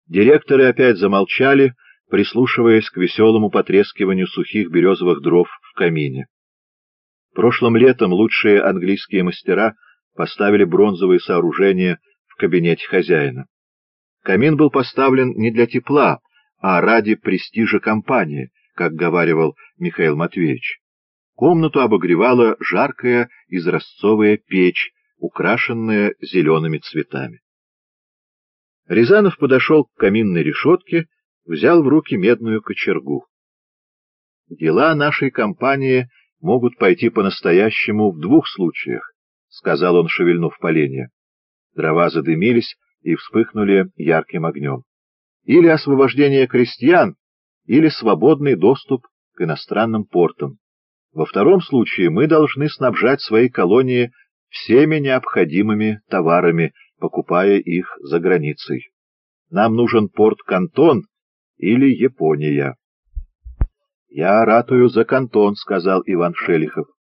Директоры опять замолчали, прислушиваясь к веселому потрескиванию сухих березовых дров в камине. Прошлым летом лучшие английские мастера поставили бронзовые сооружения в кабинете хозяина. Камин был поставлен не для тепла, а ради престижа компании, как говаривал Михаил Матвеевич. Комнату обогревала жаркая изразцовая печь, украшенная зелеными цветами. Рязанов подошел к каминной решетке, взял в руки медную кочергу. «Дела нашей компании могут пойти по-настоящему в двух случаях», — сказал он, шевельнув поленья. Дрова задымились и вспыхнули ярким огнем. «Или освобождение крестьян, или свободный доступ к иностранным портам. Во втором случае мы должны снабжать свои колонии всеми необходимыми товарами, покупая их за границей. Нам нужен порт Кантон или Япония». «Я ратую за Кантон», — сказал Иван Шелихов.